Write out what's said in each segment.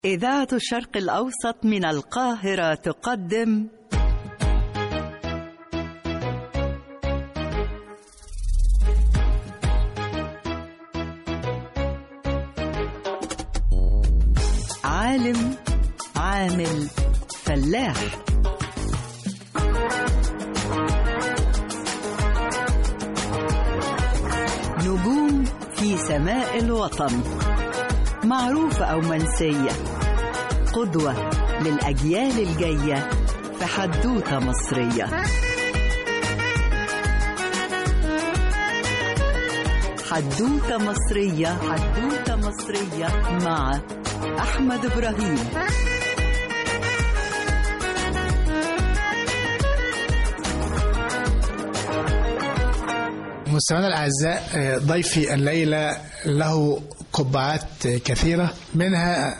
إذاعة الشرق الأوسط من القاهرة تقدم عالم عامل فلاح. نجوم في سماء الوطن، معروفة أو منسية، قدوة للأجيال الجاية في حدوتة مصرية. حدوتة مصرية، حدوتة مصرية مع أحمد إبراهيم. مستمعينا الأعزاء، ضيفي الليلة له قبعات كثيرة، منها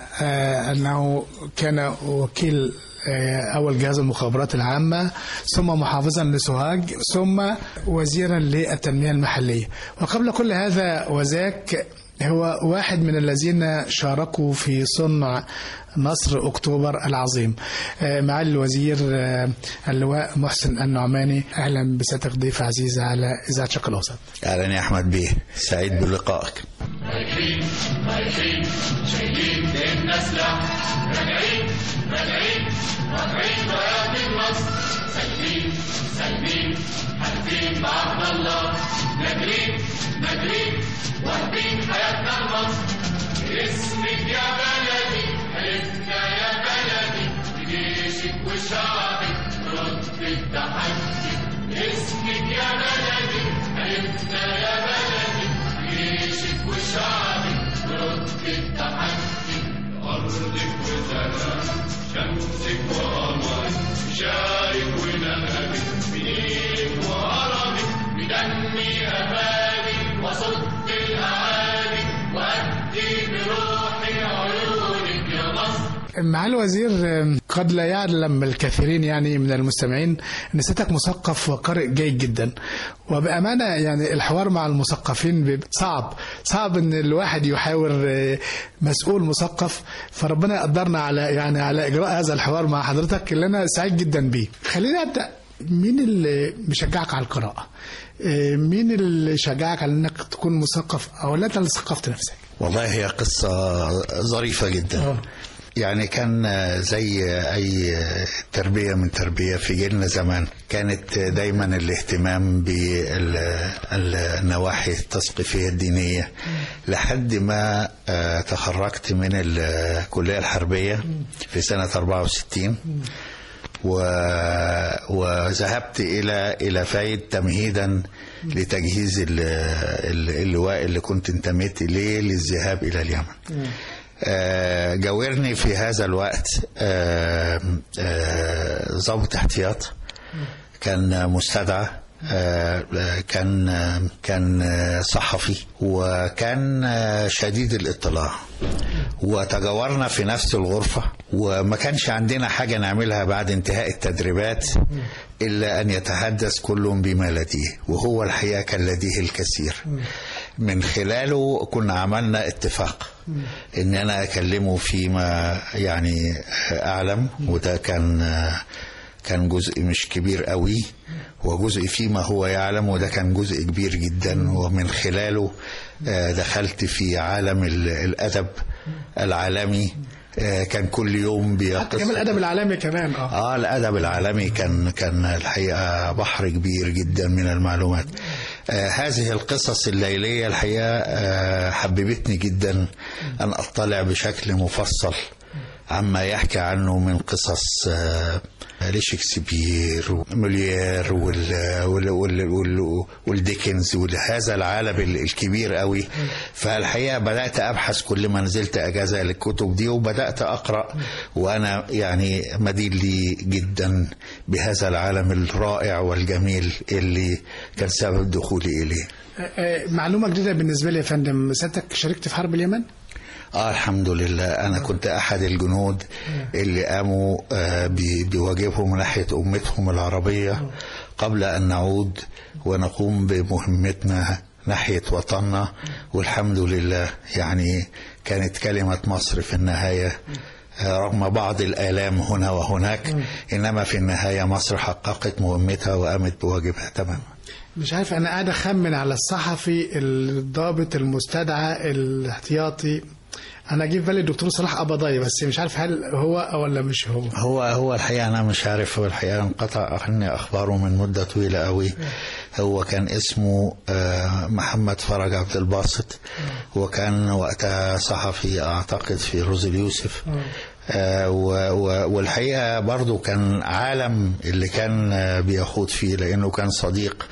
أنه كان وكيل أول جهاز المخابرات العامة، ثم محافظا لسوهاج، ثم وزيرا للتنمية المحلية. وقبل كل هذا وذاك هو واحد من الذين شاركوا في صنع نصر أكتوبر العظيم. معالي الوزير اللواء محسن النعماني، أهلا بسيادتك ضيف عزيز على إذاعة الشرق الأوسط. أهلا يا أحمد بيه، سعيد بلقائك. رايحين رايحين شايلين لنا سلاح، راجعين راجعين راجعين رايحين مصر، سالمين سالمين حالفين بعهد الله، ناجرين ناجرين واهبين حياتنا لمصر. اسمك يا بلدي حلفنا يا بلدي، بجيشك وشعبك رد التحدي. اسمك يا بلدي حلفنا يا بلدي، بجيشك وشعبك رد التحدي. أرضك وزرعك شمسك وقمرك، شارك ونغمك بنيلك وهرمك، بدمي أهالي وصد الأعالي، وأدي بروحي عيونك يا مصر. معالي الوزير، قد لا يعلم الكثيرين يعني من المستمعين ان سيادتك مثقف وقارئ جيد جدا، وبامانه يعني الحوار مع المثقفين صعب ان الواحد يحاور مسؤول مثقف، فربنا يقدرنا على اجراء هذا الحوار مع حضرتك اللي انا سعيد جدا بيه. خلينا نبدا، مين اللي مشجعك على القراءه؟ مين اللي شجعك على انك تكون مثقف، او لا انت اللي ثقفت نفسك؟ والله هي قصة ظريفة جدا. يعني كان زي أي تربية من تربية في جيلنا زمان، كانت دايما الاهتمام بالنواحي التثقيفية الدينية، لحد ما تخرجت من الكلية الحربية في سنة 64، وذهبت إلى فايد تمهيدا لتجهيز اللواء اللي كنت انتميت إليه للذهاب إلى اليمن. جاورني في هذا الوقت ضابط احتياط، كان مستدعى، كان صحفي، وكان شديد الاطلاع، وتجاورنا في نفس الغرفة، وما كانش عندنا حاجة نعملها بعد انتهاء التدريبات إلا أن يتحدث كل بما لديه، وهو الحقيقة كان لديه الكثير. من خلاله كنا عملنا اتفاق ان انا اكلمه فيما يعني اعلم، وده كان جزء مش كبير قوي، وجزء فيما هو يعلم، وده كان جزء كبير جدا. ومن خلاله دخلت في عالم الادب العالمي. كان كل يوم كمان الادب العالمي كمان الادب العالمي كان الحقيقه بحر كبير جدا من المعلومات. هذه القصص الليليه الحقيقه حببتني جدا ان اطلع بشكل مفصل عما يحكي عنه من قصص لشكسبير وموليير والديكنز وهذا العالم الكبير قوي. فالحقيقة بدأت أبحث كل ما نزلت أجازة للكتب دي، وبدأت أقرأ، وأنا يعني مدين لي جدا بهذا العالم الرائع والجميل اللي كان سبب دخولي إليه. معلومة جديدة بالنسبة لي يا فندم، سيادتك شاركت في حرب اليمن؟ الحمد لله، أنا كنت أحد الجنود اللي قاموا بواجبهم ناحية أمتهم العربية قبل أن نعود ونقوم بمهمتنا ناحية وطننا، والحمد لله يعني كانت كلمة مصر في النهاية رغم بعض الآلام هنا وهناك، إنما في النهاية مصر حققت مهمتها وقامت بواجبها تماما. مش عارف، أنا قاعد أخمن على الصحفي الضابط المستدعى الاحتياطي، أنا أجيب بالي الدكتور صلاح قبضاي، بس مش عارف هل هو ولا مش هو الحقيقة أنا مش عارف، هو الحقيقة انقطع عني أخباره من مدة طويلة قوي. هو كان اسمه محمد فرج عبد الباسط، وكان وقتها صحفي أعتقد في روز اليوسف. والحقيقة برضو كان عالم اللي كان بيخوض فيه، لأنه كان صديق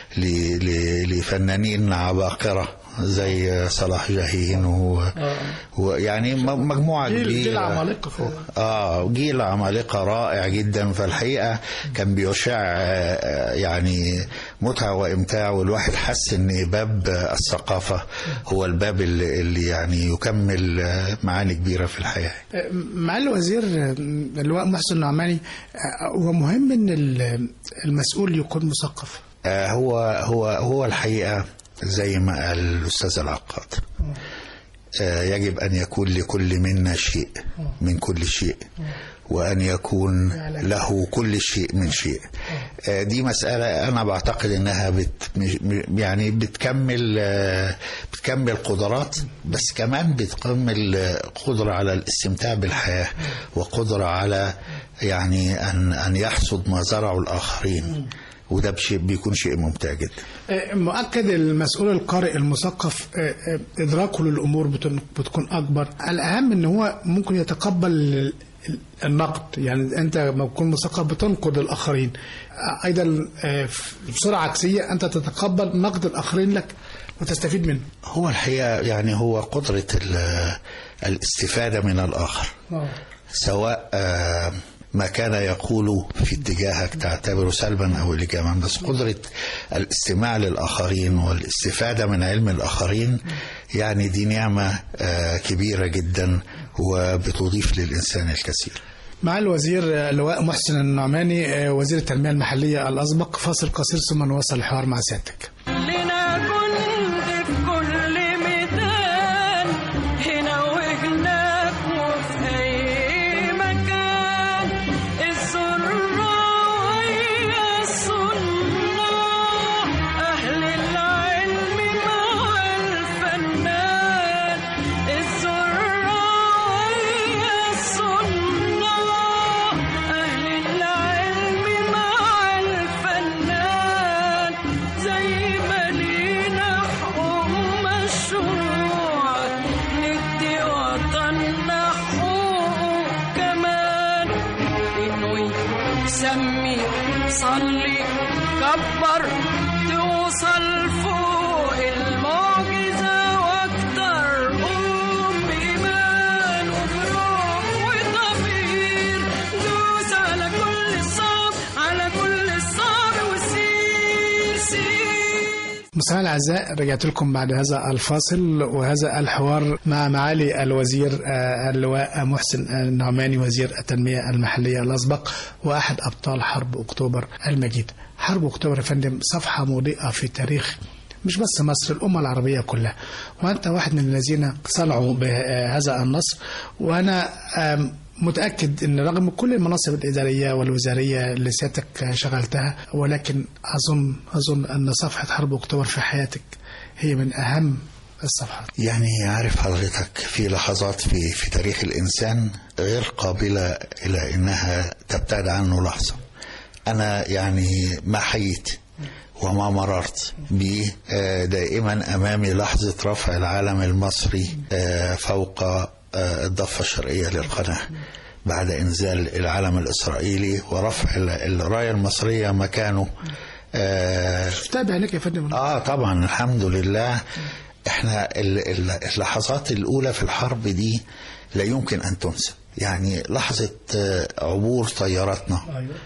لفنانين عباقرة زي صلاح جاهين ويعني مجموعة جيل عمالقة فوق. جيل عمالقة رائع جدا. فالحقيقة كان بيشع يعني متعة وإمتاع، والواحد حس إن باب الثقافة هو الباب اللي يعني يكمل معاني كبيرة في الحياة. معالي الوزير اللواء محسن النعماني، هو مهم إن المسؤول يكون مثقف. هو الحقيقة زي ما قال الأستاذ العقاد، يجب أن يكون لكل منا شيء من كل شيء، وأن يكون له كل شيء من شيء. دي مسألة أنا بعتقد أنها يعني بتكمل قدرات، بس كمان بتكمل قدرة على الاستمتاع بالحياة، وقدرة على يعني أن يحصد ما زرعه الآخرين، وده بيكون شيء ممتع جدا. مؤكد المسؤول القارئ المثقف إدراكه للأمور بتكون أكبر. الأهم إن هو ممكن يتقبل النقد، يعني أنت لما تكون مثقف بتنقد الآخرين، أيضا بسرعة عكسية أنت تتقبل نقد الآخرين لك وتستفيد منه. هو الحقيقة يعني هو قدرة الاستفادة من الآخر، سواء ما كان يقوله في اتجاهك تعتبره سلبا أو إيجابا، بس قدرة الاستماع للآخرين والاستفادة من علم الآخرين يعني دي نعمة كبيرة جدا وبتضيف للإنسان الكثير. مع الوزير اللواء محسن النعماني وزير التنمية المحلية الأسبق، فاصل قصير ثم نواصل الحوار مع سيادتك. سمي صلي كبر توصل فوق المعجزة واكتر، قوم بإيمان وبروح وضمير، دوس على كل الصعب على كل الصعب وسير. مستمعينا الأعزاء، رجعت لكم بعد هذا الفاصل وهذا الحوار مع معالي الوزير اللواء محسن النعماني وزير التنمية المحلية الأسبق وأحد أبطال حرب أكتوبر المجيد. حرب أكتوبر يا فندم صفحة مضيئة في تاريخ مش بس مصر، الأمة العربية كلها، وأنت واحد من الذين صنعوا بهذا النصر. وأنا متأكد أن رغم كل المناصب الإدارية والوزارية اللي سيادتك شغلتها، ولكن أظن أن صفحة حرب أكتوبر في حياتك هي من أهم الصفحات. يعني عارف حضرتك في لحظات في تاريخ الإنسان غير قابلة إلى أنها تبتعد عنه لحظة. أنا يعني ما حييت وما مررت به دائما أمامي لحظة رفع العلم المصري فوق الضفة الشرقية للقناة بعد إنزال العلم الإسرائيلي ورفع الراية المصرية مكانه. شفتها بعينك يا فندم؟ طبعا الحمد لله. احنا اللحظات الأولى في الحرب دي لا يمكن أن تنسى. يعني لحظة عبور طياراتنا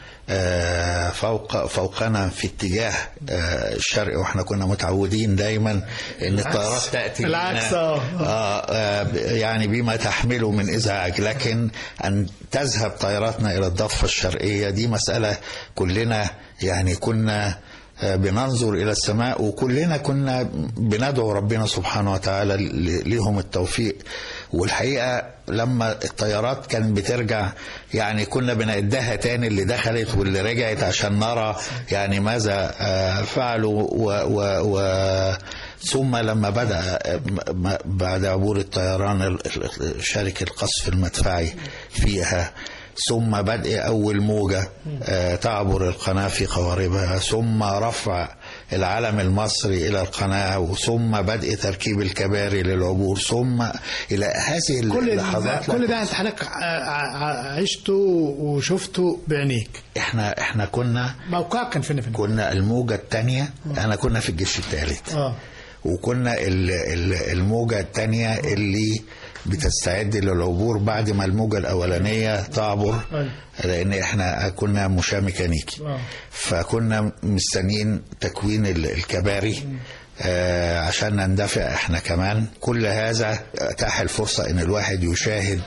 فوقنا في اتجاه الشرق، واحنا كنا متعودين دايما ان الطيارات تأتي العكس يعني بما تحمله من ازعاج، لكن ان تذهب طياراتنا الى الضفة الشرقية دي مسألة كلنا يعني كنا بننظر إلى السماء، وكلنا كنا بندعو ربنا سبحانه وتعالى ليهم التوفيق. والحقيقة لما الطيارات كانت بترجع يعني كنا بنعدها تاني اللي دخلت واللي رجعت عشان نرى يعني ماذا فعلوا. ثم لما بدأ بعد عبور الطيران شركة القصف المدفعي فيها، ثم بدء أول موجة تعبر القناة في قواربها، ثم رفع العلم المصري إلى القناة، ثم بدء تركيب الكباري للعبور، ثم إلى هذه اللحظات. كل ده حضرتك عشته وشفته بعينيك. احنا كنا موقعك كان فين؟ كنا الموجة الثانية. أنا كنا في الجيش الثالث، وكنا الموجة الثانية اللي بتستعد للعبور بعد ما الموجة الأولانية تعبر، لأن احنا كنا مشاة ميكانيكي، فكنا مستنين تكوين الكباري عشان نندفع احنا كمان. كل هذا اتاح الفرصة ان الواحد يشاهد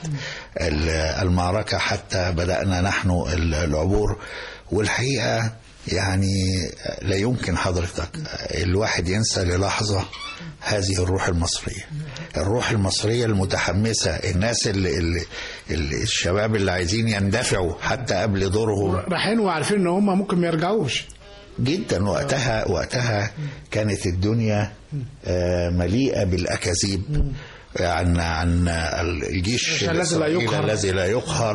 المعركة حتى بدأنا نحن العبور. والحقيقة يعني لا يمكن حضرتك الواحد ينسى للحظة هذه الروح المصرية، الروح المصرية المتحمسة، الناس اللي الشباب اللي عايزين يندفعوا حتى قبل دورهم، رايحين وعارفين ان هم ممكن ما يرجعوش جدا. وقتها كانت الدنيا مليئة بالأكاذيب عن الجيش الذي لا يقهر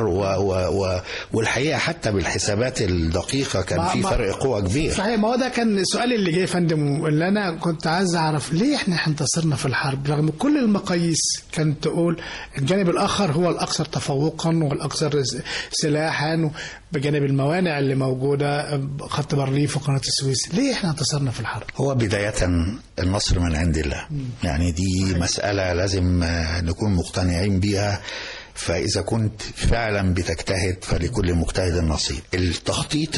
والحقيقة حتى بالحسابات الدقيقة كان في فرق قوة كبير. صحيح. ما هو ده كان السؤال اللي جاي يا فندم، اللي أنا كنت عايز أعرف ليه إحنا انتصرنا في الحرب رغم كل المقاييس كانت تقول الجانب الآخر هو الأكثر تفوقا والأكثر سلاحا بجانب الموانع اللي موجودة خط بارليف وقناة السويس. ليه إحنا انتصرنا في الحرب؟ هو بداية النصر من عند الله، يعني دي مسألة لازم نكون مقتنعين بيها. فإذا كنت فعلا بتجتهد فلكل مجتهد نصيب. التخطيط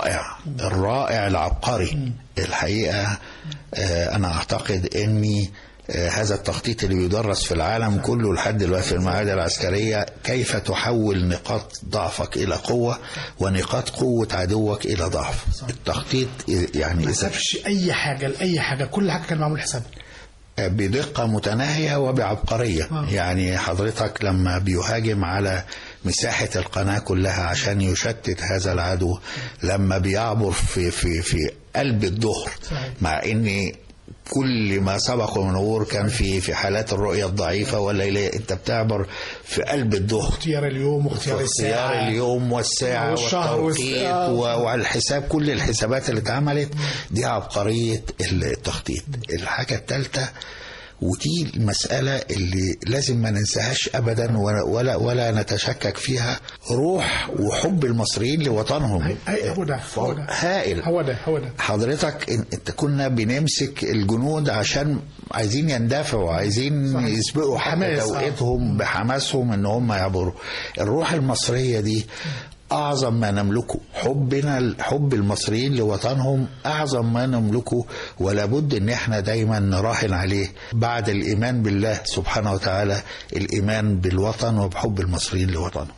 الرائع العبقري الحقيقة، أنا أعتقد أني هذا التخطيط اللي بيدرس في العالم كله لحد دلوقتي في المعاهد العسكرية، كيف تحول نقاط ضعفك إلى قوة ونقاط قوة عدوك إلى ضعف. التخطيط يعني ما سابش أي حاجة لأي حاجة، كل حاجة كان معمول حسابها بدقة متناهية وبعبقرية. يعني حضرتك لما بيهاجم على مساحة القناة كلها عشان يشتت هذا العدو، لما بيعبر في قلب الظهر، مع ان كل ما سبق من عبور كان في حالات الرؤية الضعيفة والليلية، انت بتعبر في قلب الظهر، اختيار اليوم واختيار اليوم والساعة والتوقيت وعلى الحساب، كل الحسابات اللي اتعملت دي عبقرية التخطيط. الحاجة الثالثة ودي المسألة اللي لازم ما ننساهاش أبدا ولا نتشكك فيها، روح وحب المصريين لوطنهم. هو ده هائل. هو ده حضرتك انت كنا بنمسك الجنود عشان عايزين يندفعوا، عايزين يسبقوا حتى توقيتهم بحماسهم ان هم يعبروا. الروح المصرية دي أعظم ما نملكه، حب المصريين لوطنهم أعظم ما نملكه، ولا بد إن احنا دايما نراهن عليه بعد الإيمان بالله سبحانه وتعالى، الإيمان بالوطن وبحب المصريين لوطنهم.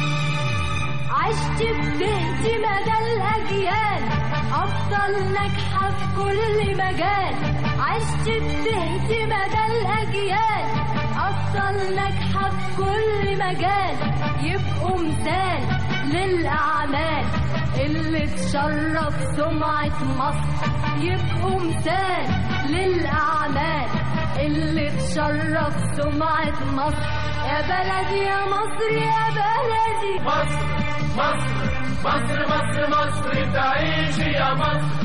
عشت بدهت مدى الأجيال، أفضل ناجحة في كل مجال. عشت بدهت مدى الأجيال، أفضل ناجحة في كل مجال. يبقوا مثال للأعمال اللي تشرف سمعة مصر، يبقوا مثال للأعمال اللي تشرف سمعة مصر. يا بلدي يا مصر يا بلدي، مصر مصر مصر مصر مصر تعيش يا مصر.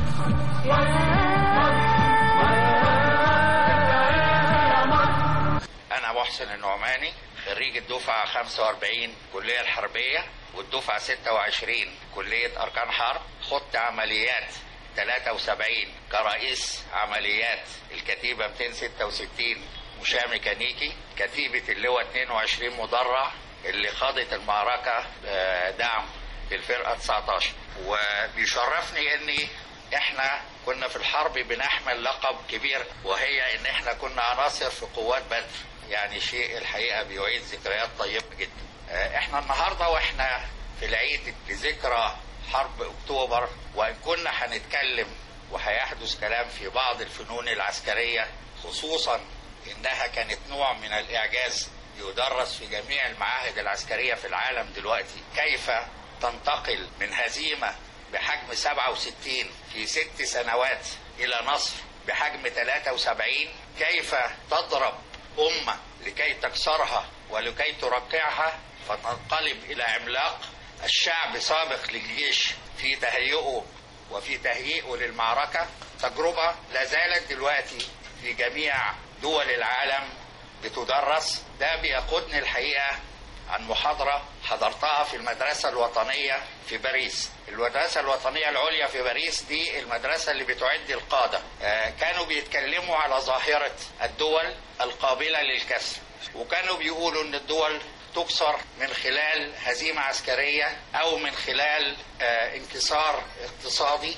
أنا محسن النعماني، خريج الدفعة 45 كلية الحربية والدفعة 26 كلية أركان حرب. خدت عمليات 73 كرئيس عمليات الكتيبة 266 مشاة ميكانيكي، كتيبة اللواء 22 مدرع اللي خاضت المعركة دعم في الفرقة 19. وبيشرفني اني احنا كنا في الحرب بنحمل لقب كبير، وهي ان احنا كنا عناصر في قوات بدر، يعني شيء الحقيقة بيعيد ذكريات طيبة جدا. احنا النهاردة واحنا في العيد لذكرى حرب اكتوبر، وان كنا هنتكلم وهيحدث كلام في بعض الفنون العسكرية، خصوصا إنها كانت نوع من الإعجاز يدرس في جميع المعاهد العسكرية في العالم دلوقتي. كيف تنتقل من هزيمة بحجم 67 في 6 سنوات إلى نصر بحجم 73؟ كيف تضرب أمة لكي تكسرها ولكي ترقعها فتنقلب إلى عملاق؟ الشعب سابق للجيش في تهيئه وفي تهيئه للمعركة. تجربة لا زالت دلوقتي في جميع دول العالم بتدرس. ده بيقودني الحقيقة عن محاضرة حضرتها في المدرسة الوطنية في باريس. المدرسة الوطنية العليا في باريس دي المدرسة اللي بتعد القادة. كانوا بيتكلموا على ظاهرة الدول القابلة للكسر، وكانوا بيقولوا ان الدول تكسر من خلال هزيمة عسكرية أو من خلال انكسار اقتصادي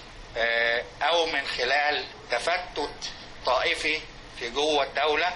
أو من خلال تفتت طائفي في جوه الدولة.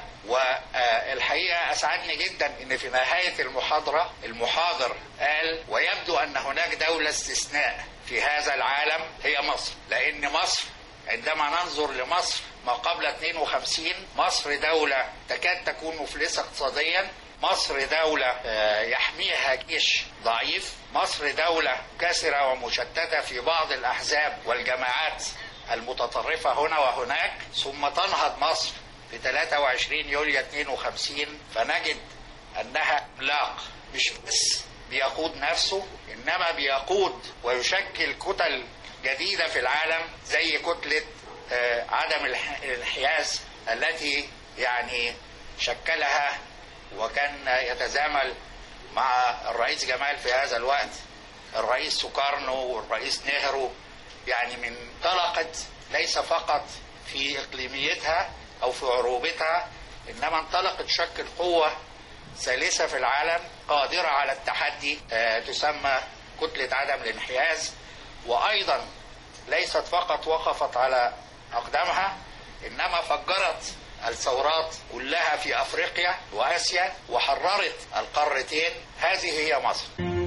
والحقيقة أسعدني جدا أن في نهاية المحاضرة المحاضر قال: ويبدو أن هناك دولة استثناء في هذا العالم هي مصر، لأن مصر عندما ننظر لمصر ما قبل 52 مصر دولة تكاد تكون مفلسة اقتصاديا، مصر دولة يحميها جيش ضعيف، مصر دولة كاسرة ومشتتة في بعض الأحزاب والجماعات المتطرفة هنا وهناك، ثم تنهض مصر في 23 يوليو 52 فنجد أنها عملاق مش بس بيقود نفسه، إنما بيقود ويشكل كتل جديدة في العالم زي كتلة عدم الانحياز التي يعني شكلها وكان يتزامل مع الرئيس جمال في هذا الوقت الرئيس سوكارنو والرئيس نهرو. يعني من انطلقت ليس فقط في إقليميتها أو في عروبتها، إنما انطلقت تشكل قوة ثالثة في العالم قادرة على التحدي تسمى كتلة عدم الانحياز. وأيضا ليست فقط وقفت على أقدامها، إنما فجرت الثورات كلها في أفريقيا وآسيا وحررت القارتين. هذه هي مصر.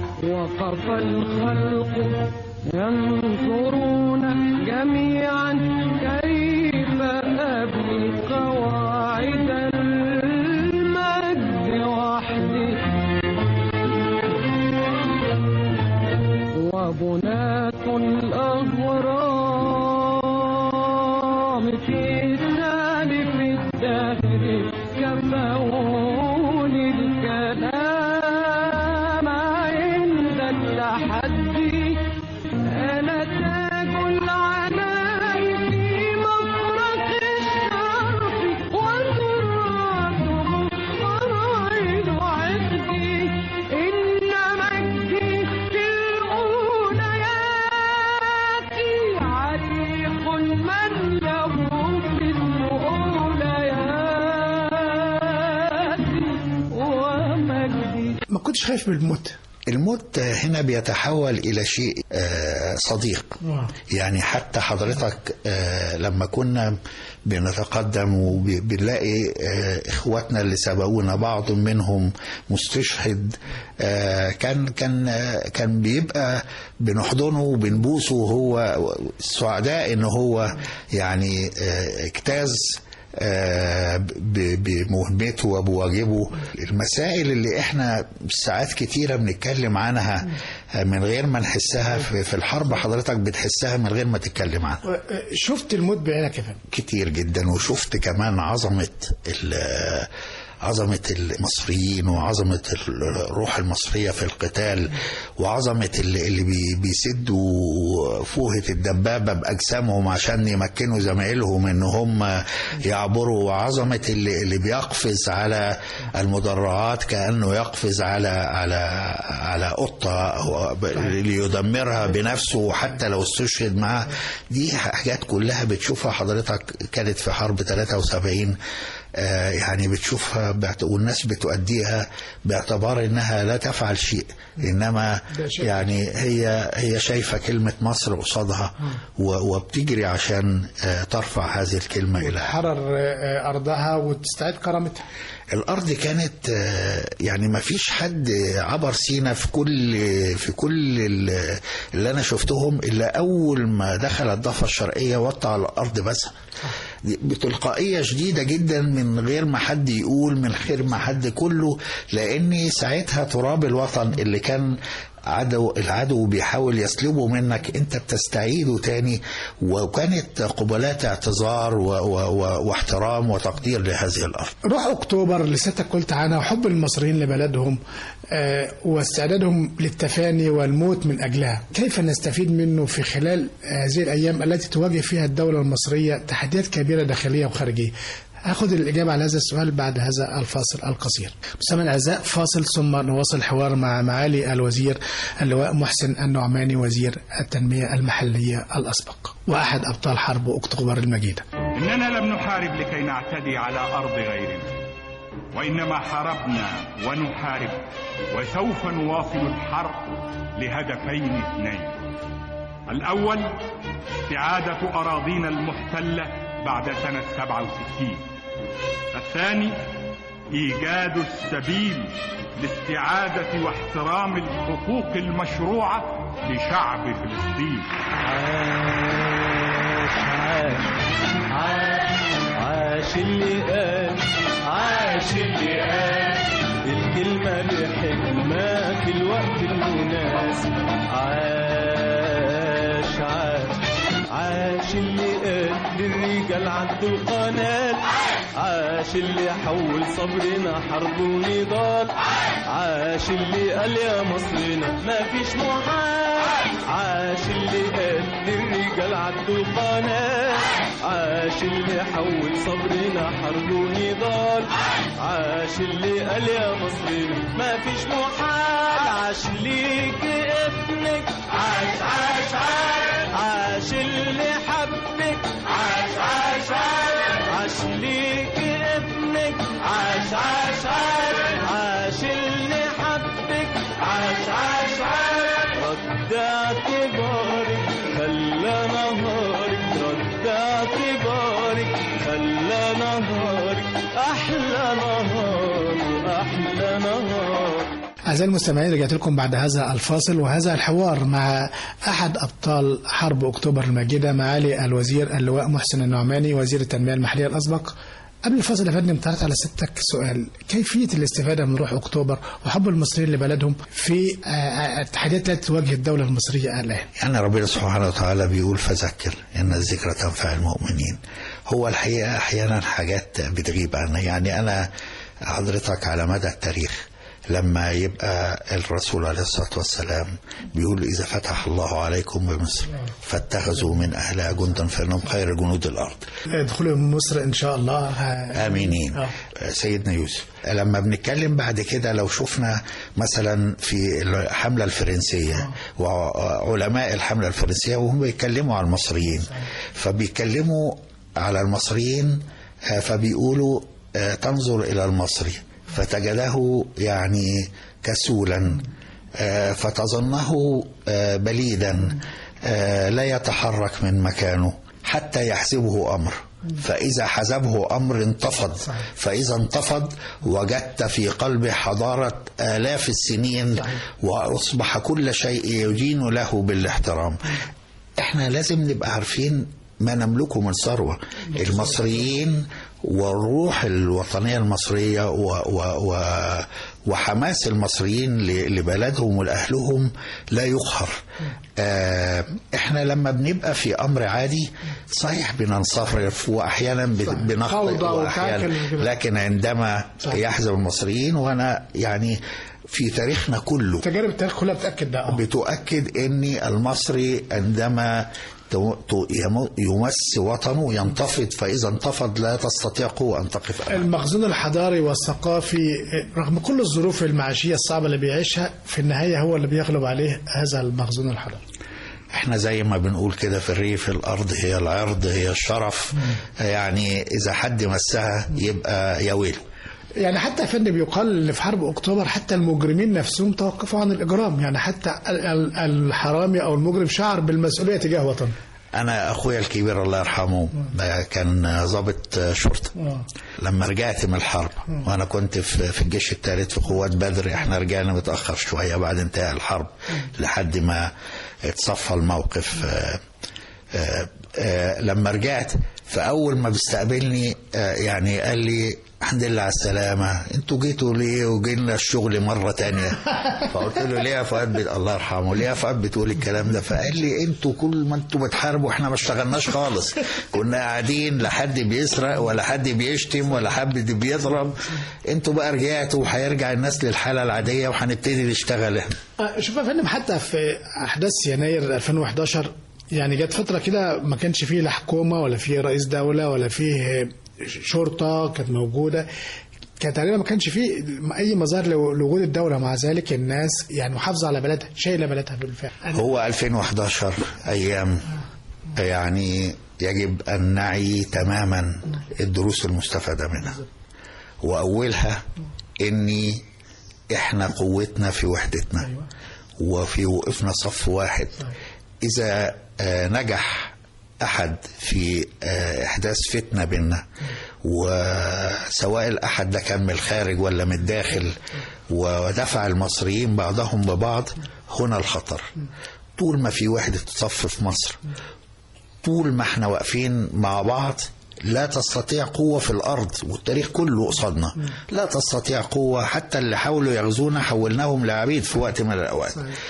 وقف الخلق ينظرون جميعا كيف أبني قواعد المجد وحدي، وبناة الأغرام في سالف الدهر كفوني الكلام عند التحدي. أنا تاج العناء في مفرق الشرق وذراته خرائط عقدي. إن مجدي في الأوليات عريق من له مثل أولياتي ومجدي. ما كنتش خايف من الموت؟ الموت هنا بيتحول إلى شيء صديق. يعني حتى حضرتك لما كنا بنتقدم وبنلاقي إخواتنا اللي سبقونا بعض منهم مستشهد، كان بيبقى بنحضنه وبنبوسه وهو سعداء إنه هو يعني اجتاز بمهمته وبواجبه. المسائل اللي احنا ساعات كتيرة بنتكلم عنها من غير ما نحسها في الحرب حضرتك بتحسها من غير ما تتكلم عنها. شفت الموت بعينك يا فندم؟ كتير جدا، وشفت كمان عظمة المصريين وعظمة الروح المصرية في القتال وعظمة اللي بيسدوا فوهة الدبابة بأجسامهم عشان يمكنوا زمايلهم ان هم يعبروا، وعظمة اللي بيقفز على المدرعات كأنه يقفز على قطة ليدمرها بنفسه حتى لو استشهد معه. دي حاجات كلها بتشوفها حضرتك كانت في حرب 73، يعني بتشوفها والناس بتؤديها باعتبار انها لا تفعل شيء، انما يعني هي شايفة كلمة مصر قصادها وبتجري عشان ترفع هذه الكلمة الى تحرر ارضها وتستعيد كرامتها. الأرض كانت يعني ما فيش حد عبر سينا في كل اللي أنا شفتهم إلا أول ما دخل الضفة الشرقية وطى على الأرض بس بتلقائية شديدة جدا من غير ما حد يقول، من غير ما حد كله، لأن ساعتها تراب الوطن اللي كان العدو بيحاول يسلبه منك انت بتستعيده تاني، وكانت قبلات اعتذار واحترام وتقدير لهذه الارض. روح اكتوبر اللي سيادتك قلت عنها وحب المصريين لبلدهم واستعدادهم للتفاني والموت من اجلها، كيف نستفيد منه في خلال هذه الايام التي تواجه فيها الدولة المصرية تحديات كبيرة داخلية وخارجية؟ هاخد الإجابة على هذا السؤال بعد هذا الفاصل القصير. مستمعينا الأعزاء، فاصل ثم نواصل الحوار مع معالي الوزير اللواء محسن النعماني وزير التنمية المحلية الأسبق وأحد أبطال حرب أكتوبر المجيدة. إننا لم نحارب لكي نعتدي على أرض غيرنا، وإنما حاربنا ونحارب وسوف نواصل الحرب لهدفين اثنين: الأول استعادة أراضينا المحتلة بعد سنة 67، الثاني إيجاد السبيل لاستعادة واحترام الحقوق المشروعة لشعب فلسطين. عاش اللي قال، عاش اللي قال الكلمة بحكمة في الوقت المناسب. عاش اللي قال للرجال عدوا القناة، عاش اللي حول صبرنا حرب ونضال، عاش اللي قال يا مصرنا ما فيش محال، عاش اللي قال للرجال عدوا القناة، عاش اللي حول صبرنا حرب ونضال، عاش اللي قال يا مصرنا ما فيش محال، عاش ليك ابنك، عاش عاش عاش، عاش اللي حبك، عاش عاش عاش، عاش ليك ابنك، عاش عاش عاش، عاش اللي حبك، عاش عاش عاش، رد اعتبارك خلى نهارك، رد اعتبارك خلى نهارك أحلى نهار وأحلى نهار. أعزائي المستمعين، رجعت لكم بعد هذا الفاصل وهذا الحوار مع أحد أبطال حرب أكتوبر المجيدة معالي الوزير اللواء محسن النعماني وزير التنمية المحلية الأسبق. قبل الفاصل يا فندم طرحت على سيادتك سؤال: كيفية الاستفادة من روح أكتوبر وحب المصريين لبلدهم في التحديات التي تواجه الدولة المصرية الآن؟ يعني ربنا سبحانه وتعالى بيقول فذكر إن الذكرى تنفع المؤمنين. هو الحقيقة أحيانا حاجات بتغيب عنا. يعني أنا حضرتك على مدى التاريخ لما يبقى الرسول عليه الصلاة والسلام بيقول إذا فتح الله عليكم بمصر فاتخذوا من أهلها جندا فإنهم خير جنود الأرض، ادخلوا مصر إن شاء الله آمنين. سيدنا يوسف. لما بنتكلم بعد كده لو شفنا مثلا في الحملة الفرنسية وعلماء الحملة الفرنسية وهم بيتكلموا على المصريين، فبيتكلموا على المصريين فبيقولوا تنظر إلى المصري فتجده يعني كسولا فتظنه بليدا لا يتحرك من مكانه حتى يحسبه أمر، فإذا حسبه أمر انتفض، فإذا انتفض وجدت في قلبه حضارة آلاف السنين وأصبح كل شيء يدين له بالاحترام. احنا لازم نبقى عارفين ما نملكه من ثروة. المصريين والروح الوطنية المصرية وحماس المصريين لبلدهم ولأهلهم لا يقهر. احنا لما بنبقى في أمر عادي صحيح بننصرف وأحيانا بنخطئ وأحيانا، لكن عندما يحزم المصريين، وأنا يعني في تاريخنا كله تجارب التاريخ كلها بتؤكد ان المصري عندما يمس وطنه ينتفض، فإذا انتفض لا تستطيع قوة أن تقف أمامه. المخزون الحضاري والثقافي رغم كل الظروف المعيشية الصعبة اللي بيعيشها في النهاية هو اللي بيغلب عليه هذا المخزون الحضاري. احنا زي ما بنقول كده في الريف، الأرض هي العرض هي الشرف. يعني إذا حد مسها يبقى يا ويله. يعني حتى يا فندم بيقال في حرب أكتوبر حتى المجرمين نفسهم توقفوا عن الإجرام، يعني حتى الحرامي أو المجرم شعر بالمسؤولية تجاه وطنه. أنا أخويا الكبير الله يرحمه كان ضابط شرطة. لما رجعت من الحرب وأنا كنت في الجيش الثالث في قوات بدر، احنا رجعنا متأخر شوية بعد انتهاء الحرب لحد ما اتصفى الموقف. لما رجعت فأول ما بيستقبلني يعني قال لي الحمد لله على السلامة، انتوا جيتوا ليه وجينا الشغل مرة تانية؟ فقلت له ليه يا فؤاد الله يرحمه، ليه يا فؤاد بتقول الكلام ده؟ فقال لي انتوا كل ما انتوا بتحاربوا احنا ما اشتغلناش خالص، كنا قاعدين لا حد بيسرق ولا حد بيشتم ولا حد بيضرب، انتوا بقى رجعتوا وهيرجع الناس للحالة العادية وهنبتدي نشتغل احنا. شوف يا فندم، حتى في أحداث يناير 2011 يعني جت فترة كده ما كانش فيه لا حكومة ولا فيه رئيس دولة ولا فيه شرطة كانت موجودة، كانت تقريبا ما كانش فيه أي مظاهر لوجود الدولة، مع ذلك الناس يعني محافظة على بلدها، شايلة بلدها بالفعل. هو 2011 أيام يعني يجب أن نعي تماما الدروس المستفادة منها، وأولها إني إحنا قوتنا في وحدتنا وفي وقفنا صف واحد. إذا نجح أحد في إحداث فتنة بيننا، وسواء الأحد ده كان من الخارج ولا من الداخل، ودفع المصريين بعضهم ببعض، هنا الخطر. طول ما في وحدة صف في مصر، طول ما احنا واقفين مع بعض، لا تستطيع قوة في الأرض، والتاريخ كله قصادنا، لا تستطيع قوة. حتى اللي حاولوا يغزونا حولناهم لعبيد في وقت من الأوقات.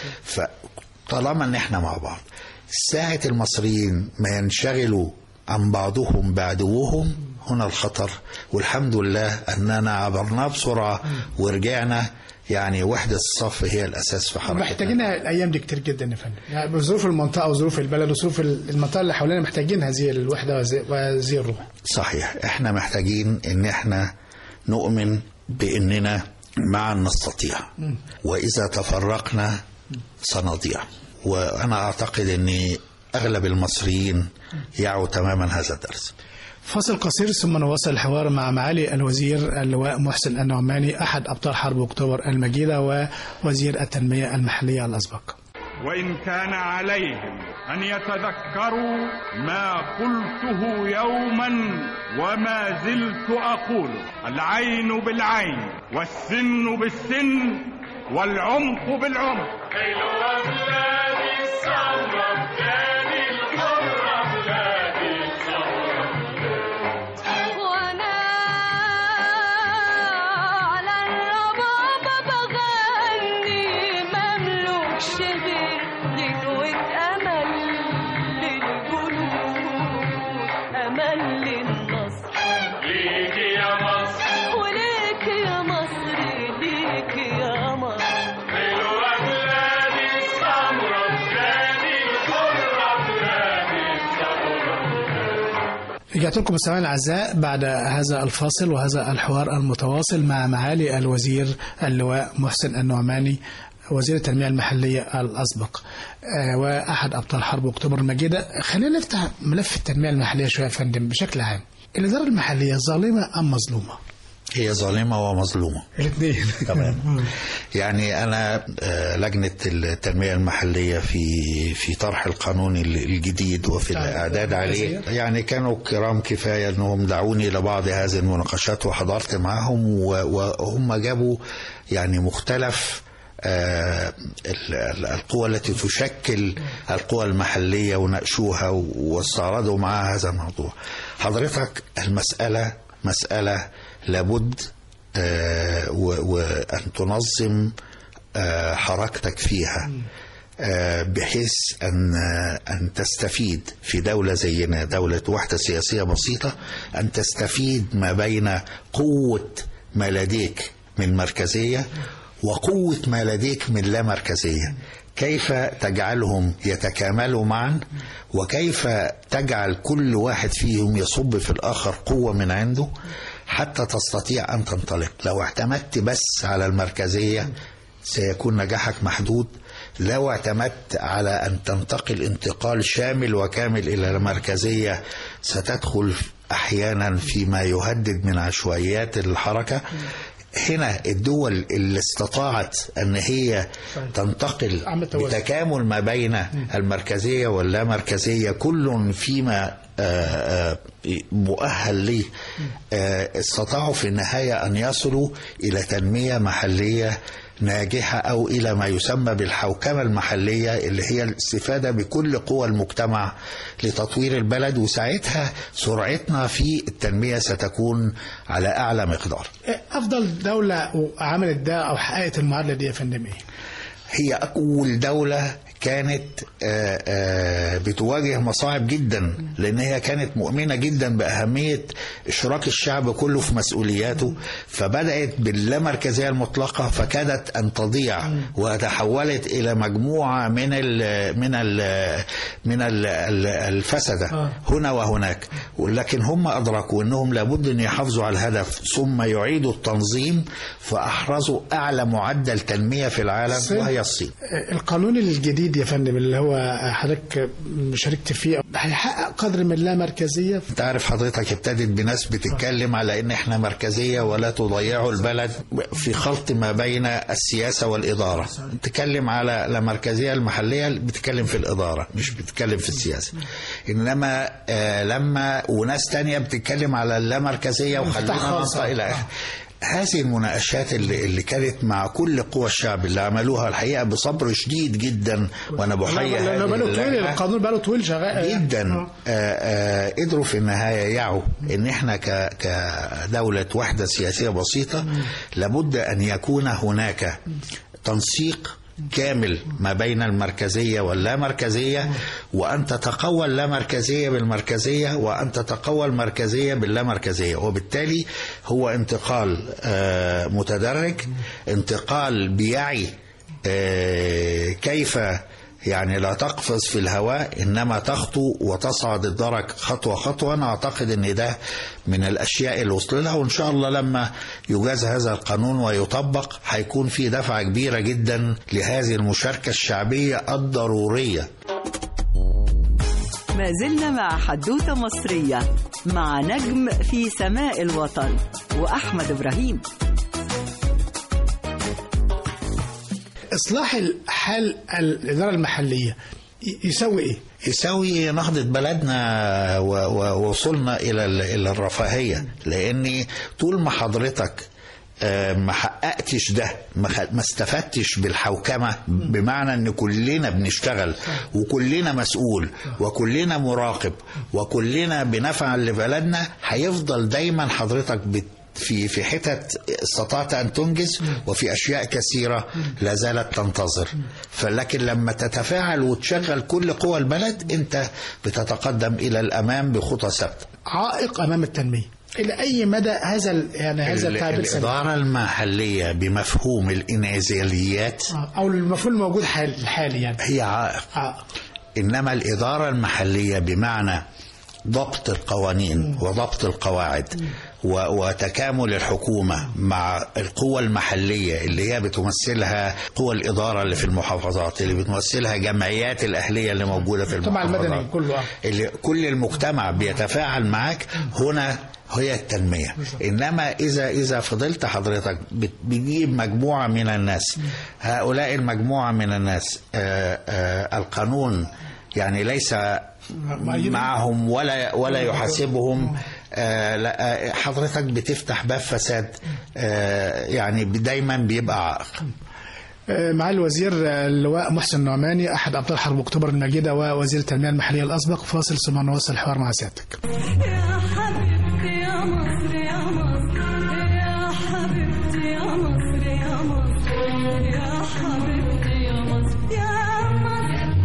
فطالما ان احنا مع بعض، ساعة المصريين ما ينشغلوا عن بعضهم بعدوهم، هنا الخطر. والحمد لله أننا عبرناه بسرعة ورجعنا. يعني وحدة الصف هي الأساس في حركتنا. محتاجينها الأيام دي كتير جدا يا فندم، يعني بظروف المنطقة وظروف البلد وظروف المنطقة اللي حوالينا، محتاجين هذه الوحدة وهذه الروح. صحيح، احنا محتاجين ان احنا نؤمن بأننا معا نستطيع، وإذا تفرقنا سنضيع. وأنا أعتقد أن أغلب المصريين يعوا تماما هذا الدرس. فاصل قصير ثم نواصل الحوار مع معالي الوزير اللواء محسن النعماني، أحد أبطال حرب أكتوبر المجيدة ووزير التنمية المحلية الأسبق. وإن كان عليهم أن يتذكروا ما قلته يوما وما زلت أقوله: العين بالعين والسن بالسن والعمق بالعمق. حلوة بلادي السمرة، بلادي الحرة، بلادي الثورة. وانا على الربابة بغني، مملوكش غير غنوة أمل للجنود، أمل للنصر. ليكي يا مصر وليك يا مصر، ليك يا مصر. رجعت لكم مستمعينا الأعزاء بعد هذا الفاصل وهذا الحوار المتواصل مع معالي الوزير اللواء محسن النعماني، وزير التنمية المحلية الأسبق وأحد أبطال حرب أكتوبر المجيدة. خلينا نفتح ملف التنمية المحلية شوية يا فندم بشكل عام. الإدارة المحلية ظالمة أم مظلومة؟ هي ظالمة ومظلومة الاثنين تمام. يعني أنا لجنة التنمية المحلية في طرح القانون الجديد وفي الإعداد عليه، يعني كانوا كرام كفاية أنهم دعوني لبعض هذه المناقشات وحضرت معهم، وهم جابوا يعني مختلف القوى التي تشكل القوى المحلية وناقشوها واستعرضوا معها هذا الموضوع. حضرتك المسألة مسألة لابد وأن تنظم حركتك فيها بحيث أن تستفيد في دولة زينا، دولة وحدة سياسية بسيطة، أن تستفيد ما بين قوة ما لديك من مركزية وقوة ما لديك من لا مركزية، كيف تجعلهم يتكاملوا معا، وكيف تجعل كل واحد فيهم يصب في الآخر قوة من عنده حتى تستطيع أن تنطلق. لو اعتمدت بس على المركزية سيكون نجاحك محدود. لو اعتمدت على أن تنتقل انتقال شامل وكامل إلى المركزية ستدخل أحيانا فيما يهدد من عشوائيات الحركة. هنا الدول اللي استطاعت أن هي تنتقل بتكامل ما بين المركزية واللامركزية كل فيما مؤهل ليه، استطاعوا في النهاية أن يصلوا إلى تنمية محلية ناجحة أو إلى ما يسمى بالحوكمة المحلية، اللي هي الاستفادة بكل قوى المجتمع لتطوير البلد، وساعتها سرعتنا في التنمية ستكون على أعلى مقدار. أفضل دولة عملت ده أو حققت المعادلة دي يا فندم إيه؟ هي أول دولة كانت بتواجه مصاعب جدا، لأن هي كانت مؤمنة جدا بأهمية إشراك الشعب كله في مسؤولياته، فبدأت باللامركزية المطلقة فكادت أن تضيع وتحولت إلى مجموعة من الفسدة هنا وهناك. ولكن هم أدركوا أنهم لابد أن يحافظوا على الهدف ثم يعيدوا التنظيم، فأحرزوا أعلى معدل تنمية في العالم وهي الصين. القانون الجديد يا فندم اللي هو حضرتك شاركت فيه هيحقق قدر من اللامركزية؟ انت عارف حضرتك ابتدت بناس بتتكلم على ان احنا مركزية ولا تضيعوا البلد في خلط ما بين السياسة والإدارة. تتكلم على المركزية المحلية بتتكلم في الإدارة مش بتتكلم في السياسة. إنما لما وناس تانية بتتكلم على اللامركزية وخلونا ننطق إلى آخر. هذه المناقشات اللي كانت مع كل قوى الشعب اللي عملوها الحقيقة بصبر شديد جدا، وانا بحيي القانون بقاله طويل شغال جدا. قدروا في النهاية يعوا ان احنا كدولة وحدة سياسية بسيطة لابد ان يكون هناك تنسيق كامل ما بين المركزية واللامركزية، وأن تتقوى اللامركزية بالمركزية وأن تتقوى المركزية باللامركزية، وبالتالي هو انتقال متدرج، انتقال بيعي كيف يعني لا تقفز في الهواء إنما تخطو وتصعد الدرج خطوة خطوة. أنا أعتقد أن ده من الأشياء اللي وصل لها، وإن شاء الله لما يجاز هذا القانون ويطبق هيكون في دفعة كبيرة جدا لهذه المشاركة الشعبية الضرورية. ما زلنا مع حدوتة مصرية مع نجم في سماء الوطن وأحمد إبراهيم. إصلاح الحال الإدارة المحلية يسوي إيه؟ يسوي نهضة بلدنا ووصلنا إلى الرفاهية، لأن طول ما حضرتك ما حققتش ده ما استفدتش بالحوكمة، بمعنى ان كلنا بنشتغل وكلنا مسؤول وكلنا مراقب وكلنا بنفعل لبلدنا، هيفضل دايما حضرتك في حتت استطعت أن تنجز، وفي أشياء كثيرة لا زالت تنتظر. فلكن لما تتفاعل وتشغل كل قوى البلد أنت بتتقدم إلى الأمام بخطى ثابتة. عائق أمام التنمية إلى أي مدى هذا التعبير؟ الإدارة المحلية بمفهوم الإنازاليات أو المفهوم الموجود الحالي يعني هي عائق. إنما الإدارة المحلية بمعنى ضبط القوانين وضبط القواعد وتكامل الحكومة مع القوى المحلية اللي هي بتمثلها قوى الإدارة اللي في المحافظات، اللي بتمثلها جمعيات الأهلية اللي موجودة في المحافظات، اللي كل المجتمع بيتفاعل معك، هنا هي التنمية. إنما إذا فضلت حضرتك بتجيب مجموعة من الناس، هؤلاء المجموعة من الناس القانون يعني ليس معهم ولا يحاسبهم، حضرتك بتفتح باب فساد يعني دايما بيبقى عائق. مع الوزير اللواء محسن النعماني أحد أبطال حرب أكتوبر المجيدة ووزير التنمية المحلية الأسبق. فاصل ثم نواصل الحوار مع سيادتك. يا حبيبتي يا مصر يا مصر يا حبيبتي يا مصر يا مصر يا حبيبتي يا مصر يا مصر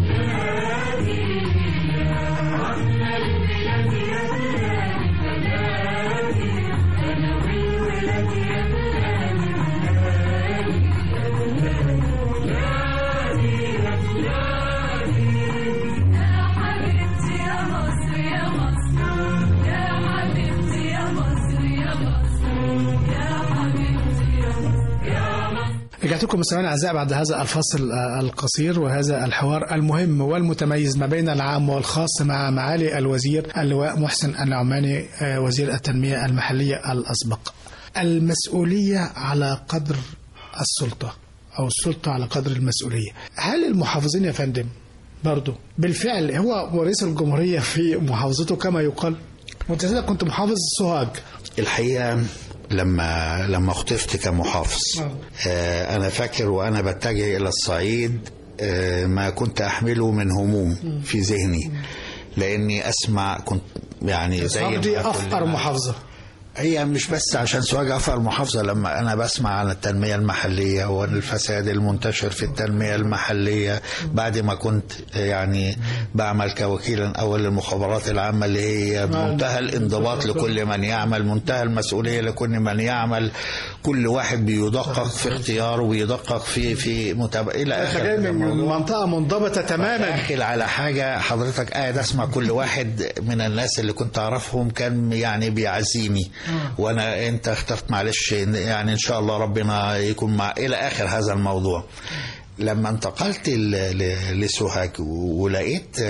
رجعت لكم مستمعينا الاعزاء بعد هذا الفصل القصير وهذا الحوار المهم والمتميز ما بين العام والخاص مع معالي الوزير اللواء محسن النعماني وزير التنمية المحلية الأسبق. المسؤولية على قدر السلطة أو السلطة على قدر المسؤولية. هل المحافظين يا فندم برضو بالفعل هو رئيس الجمهورية في محافظته كما يقال؟ وانت كنت محافظ سوهاج. الحقيقة لما اخترت كمحافظ أنا فاكر وأنا بتجه إلى الصعيد ما كنت أحمله من هموم في ذهني، لأني أسمع كنت يعني زي دي أفقر محافظة. هي مش بس عشان سوهاج أفقر محافظة، لما أنا بسمع عن التنمية المحلية والفساد المنتشر في التنمية المحلية بعد ما كنت يعني بعمل كوكيلا أول للمخابرات العامة اللي هي منتهى الانضباط لكل من يعمل، منتهى المسؤولية لكل من يعمل، كل واحد بيدقق في اختياره ويدقق في متابعة إلى آخر. من منطقة منضبطة تماما. أحكي على حاجة حضرتك قاعد أسمع كل واحد من الناس اللي كنت أعرفهم كان يعني بيعزيني، وانا انت اخترت معلش يعني ان شاء الله ربنا يكون مع الى اخر هذا الموضوع. لما انتقلت لسوهاج ولقيت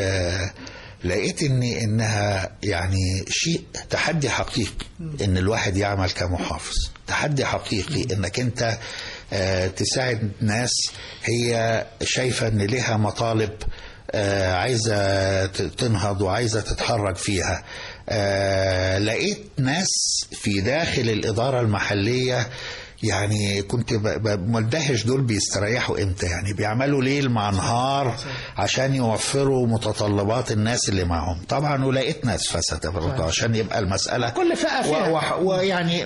انها يعني شيء تحدي حقيقي ان الواحد يعمل كمحافظ، تحدي حقيقي انك انت تساعد ناس هي شايفة ان لها مطالب عايزة تنهض وعايزة تتحرك فيها. لقيت ناس في داخل الإدارة المحلية يعني كنت مندهش، دول بيستريحوا امتى؟ يعني بيعملوا ليل مع نهار عشان يوفروا متطلبات الناس اللي معهم طبعا. ولقيت ناس فسد برضه عشان يبقى المسألة كل فئة فيها ويعني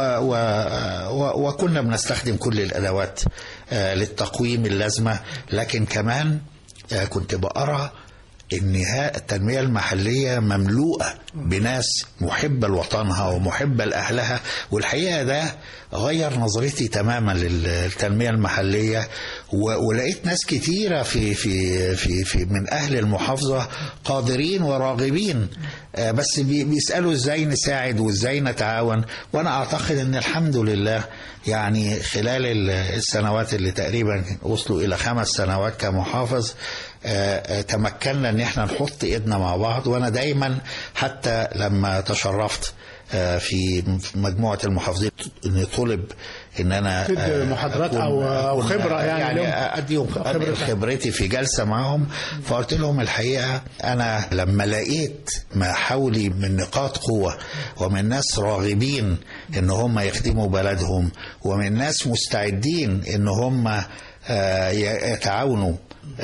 وكنا بنستخدم كل الأدوات للتقويم اللازمة، لكن كمان كنت بقرأ إن التنمية المحلية مملوءة بناس محبة لوطنها ومحبة لأهلها، والحقيقة ده غير نظرتي تماما للتنمية المحلية. ولقيت ناس كتيرة في من أهل المحافظة قادرين وراغبين، بس بيسألوا إزاي نساعد وإزاي نتعاون. وأنا أعتقد إن الحمد لله يعني خلال السنوات اللي تقريبا وصلوا إلى 5 سنوات كمحافظ تمكنا ان احنا نحط ايدنا مع بعض. وانا دايما حتى لما تشرفت في مجموعة المحافظين ان طلب ان انا محاضرات او خبرة يعني اديهم خبرتي في جلسة معهم، فقلت لهم الحقيقة انا لما لقيت ما حولي من نقاط قوة ومن ناس راغبين ان هم يخدموا بلدهم ومن ناس مستعدين ان هم يتعاونوا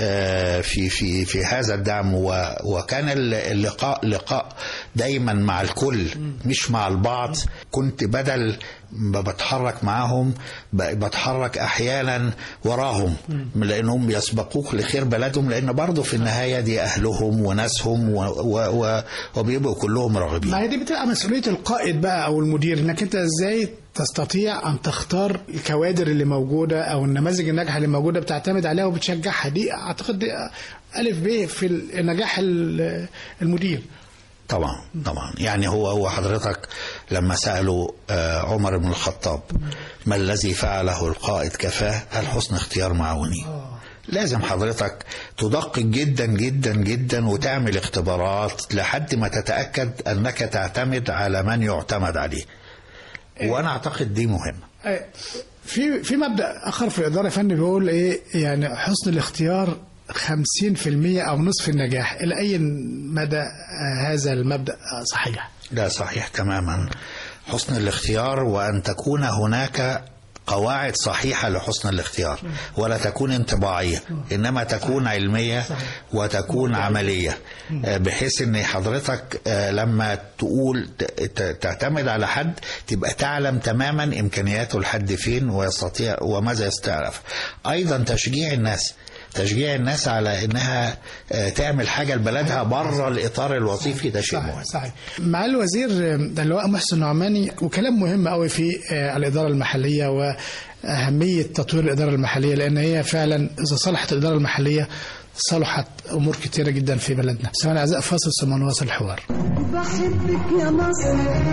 في هذا الدعم، وكان اللقاء دايما مع الكل مش مع البعض. كنت بدل ما بتحرك معاهم بتحرك احيانا وراهم لانهم بيسبقوك لخير بلدهم، لان برضه في النهايه دي اهلهم وناسهم وبيبقوا كلهم راغبين. ما هي دي بتبقى مسؤوليه القائد بقى او المدير، انك انت ازاي تستطيع أن تختار الكوادر اللي موجودة أو النماذج الناجحة اللي موجودة بتعتمد عليها وبتشجعها. دي أعتقد دي ألف ب في النجاح المدير. طبعا يعني هو حضرتك لما سألوا عمر بن الخطاب ما الذي فعله القائد كفاه؟ قال حسن اختيار معاوني. لازم حضرتك تدقق جدا جدا جدا وتعمل اختبارات لحد ما تتأكد أنك تعتمد على من يعتمد عليه، وانا اعتقد دي مهمه. في مبدا اخر في الاداره يا فندم بيقول ايه يعني حسن الاختيار 50% او نصف النجاح. الى اي مدى هذا المبدا صحيح؟ لا صحيح تماما. حسن الاختيار وان تكون هناك قواعد صحيحة لحسن الاختيار، ولا تكون انطباعية إنما تكون علمية وتكون عملية، بحيث ان حضرتك لما تقول تعتمد على حد تبقى تعلم تماما إمكانياته لحد فين ويستطيع وماذا يستعرف. أيضا تشجيع الناس على انها تعمل حاجه لبلدها بره الاطار الوظيفي، ده شيء مهم. صحيح. مع الوزير اللواء محسن نعماني وكلام مهم قوي في الاداره المحليه واهميه تطوير الاداره المحليه، لان هي فعلا اذا صلحت الاداره المحليه صلحت امور كتيره جدا في بلدنا. سمعنا اعزائي فاصل ثم نواصل الحوار. بحبك يا مصر،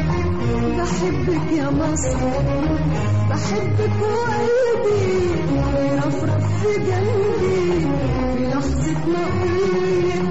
بحبك يا مصر، بحبك وقلبي يرفرف في قلبي في لحظة ما أقولك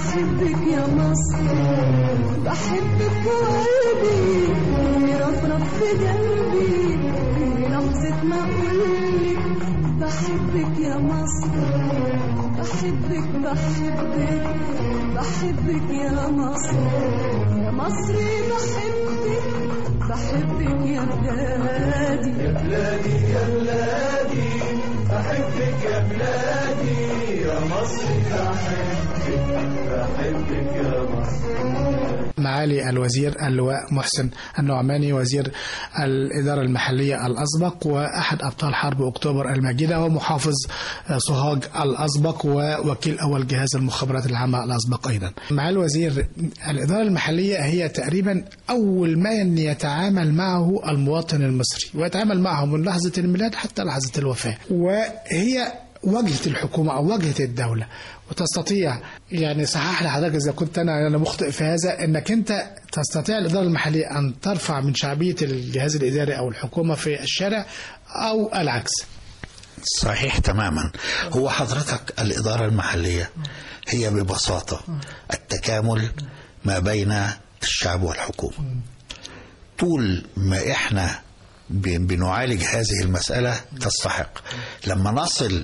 بحبك يا مصر، بحبك وقلبي يرفرف في قلبي لحظة ما أقولك بحبك يا مصر، بحبك بحبك بحبك يا مصر، يا مصري بحبك بحبك يا بلادي، يا بلادي يا بلادي بحبك يا بلادي، يا مصر بحبك بحبك يا مصر. معالي الوزير اللواء محسن النعماني وزير الإدارة المحلية الأسبق وأحد أبطال حرب أكتوبر المجيدة ومحافظ سوهاج الأسبق ووكيل أول جهاز المخابرات العامة الأسبق أيضا. معالي الوزير، الإدارة المحلية هي تقريبا أول ما يتعامل معه المواطن المصري ويتعامل معه من لحظة الميلاد حتى لحظة الوفاة، وهي واجهة الحكومة أو واجهة الدولة، وتستطيع يعني صحح لي حضرتك إذا كنت أنا مخطئ في هذا، أنك أنت تستطيع الإدارة المحلية أن ترفع من شعبية الجهاز الإداري أو الحكومة في الشارع أو العكس. صحيح تماما. هو حضرتك الإدارة المحلية هي ببساطة التكامل ما بين الشعب والحكومة. طول ما إحنا بنعالج هذه المسألة تستحق لما نصل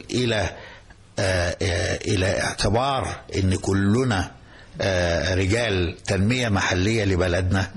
إلى اعتبار إن كلنا رجال تنمية محلية لبلدنا،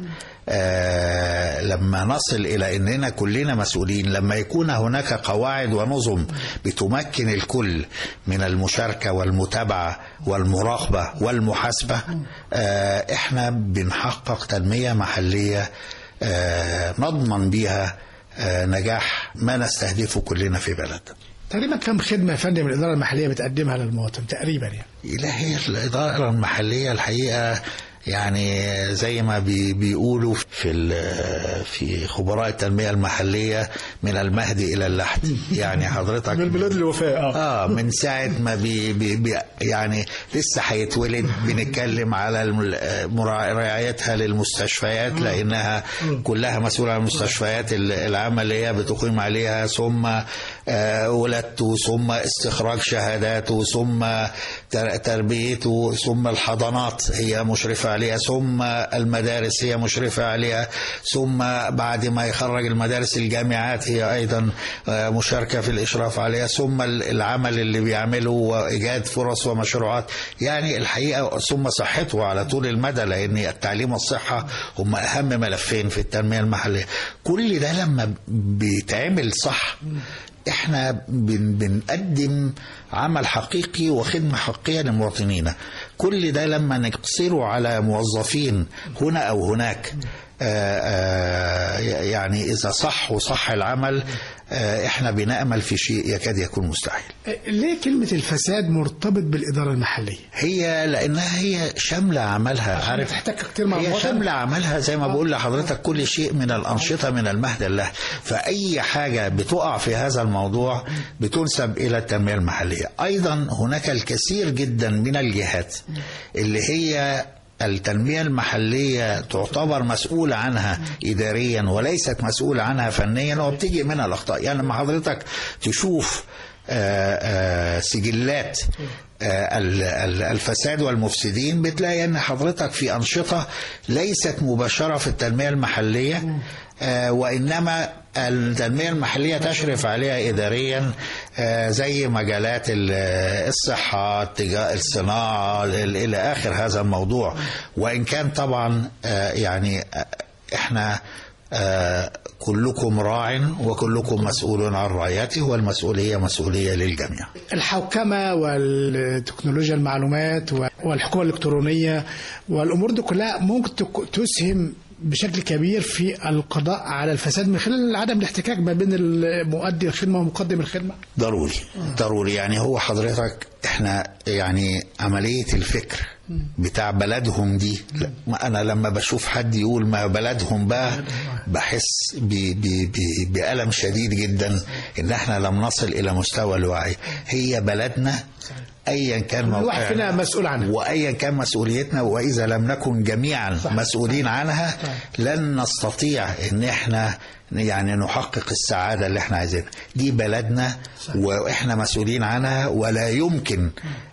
لما نصل إلى أننا كلنا مسؤولين، لما يكون هناك قواعد ونظم بتمكن الكل من المشاركة والمتابعة والمراقبة والمحاسبة، إحنا بنحقق تنمية محلية نضمن بها نجاح ما نستهدفه كلنا في بلدنا. تقريبا كم خدمة يا فندم الإدارة المحلية بتقدمها للمواطن تقريبا يعني؟ لا، هي الإدارة المحلية الحقيقة يعني زي ما بيقولوا في خبراء التنمية المحلية من المهد إلى اللحد. يعني حضرتك من البلاد الوفاء من ساعة ما يعني لسه هيتولد بنتكلم على رعايتها للمستشفيات، لأنها كلها مسؤولة عن المستشفيات العامة اللي هي بتقيم عليها، ثم ولادته، ثم استخراج شهاداته، ثم تربيته، ثم الحضانات هي مشرفة عليها، ثم المدارس هي مشرفة عليها، ثم بعد ما يخرج المدارس الجامعات هي أيضا مشاركة في الإشراف عليها، ثم العمل اللي بيعمله وإيجاد فرص ومشروعات. يعني الحقيقة ثم صحته على طول المدى، لأن التعليم والصحة هم أهم ملفين في التنمية المحلية. كل ده لما بيتعمل صح احنا بنقدم عمل حقيقي وخدمة حقيقية لمواطنينا. كل ده لما نقصره على موظفين هنا أو هناك، يعني إذا صح العمل احنا بنأمل في شيء يكاد يكون مستحيل. ليه كلمة الفساد مرتبط بالإدارة المحلية؟ هي لأنها هي شاملة عملها، عارف، تحتاج كتير مع هي شاملة عملها زي ما بقول لحضرتك كل شيء من الأنشطة من المهد لله. فأي حاجة بتقع في هذا الموضوع بتنسب إلى التنمية المحلية. أيضا هناك الكثير جدا من الجهات اللي هي التنمية المحلية تعتبر مسؤول عنها إداريا وليست مسؤول عنها فنيا، وبتيجي منها الأخطاء. يعني لما حضرتك تشوف سجلات الفساد والمفسدين بتلاقي أن حضرتك في أنشطة ليست مباشرة في التنمية المحلية، وإنما التنمية المحلية تشرف عليها إداريا، زي مجالات الصحة، الصناعة، إلى آخر هذا الموضوع. وإن كان طبعا يعني إحنا كلكم راع وكلكم مسؤول عن رعيته، والمسؤولية مسؤولية للجميع. الحوكمة والتكنولوجيا المعلومات والحكومة الإلكترونية والأمور دي كلها ممكن تسهم بشكل كبير في القضاء على الفساد من خلال عدم الاحتكاك ما بين مؤدي الخدمة ومقدم الخدمة. ضروري. يعني هو حضرتك احنا يعني عملية الفكر بتاع بلدهم دي، أنا لما بشوف حد يقول ما بلدهم بقى بحس بألم شديد جدا إن احنا لم نصل إلى مستوى الوعي. هي بلدنا أيا كان موقعنا مسؤول عنها، وأيا كان مسؤوليتنا، وإذا لم نكن جميعا مسؤولين عنها لن نستطيع إن احنا يعني نحقق السعادة اللي احنا عايزينها. دي بلدنا وإحنا مسؤولين عنها، ولا يمكن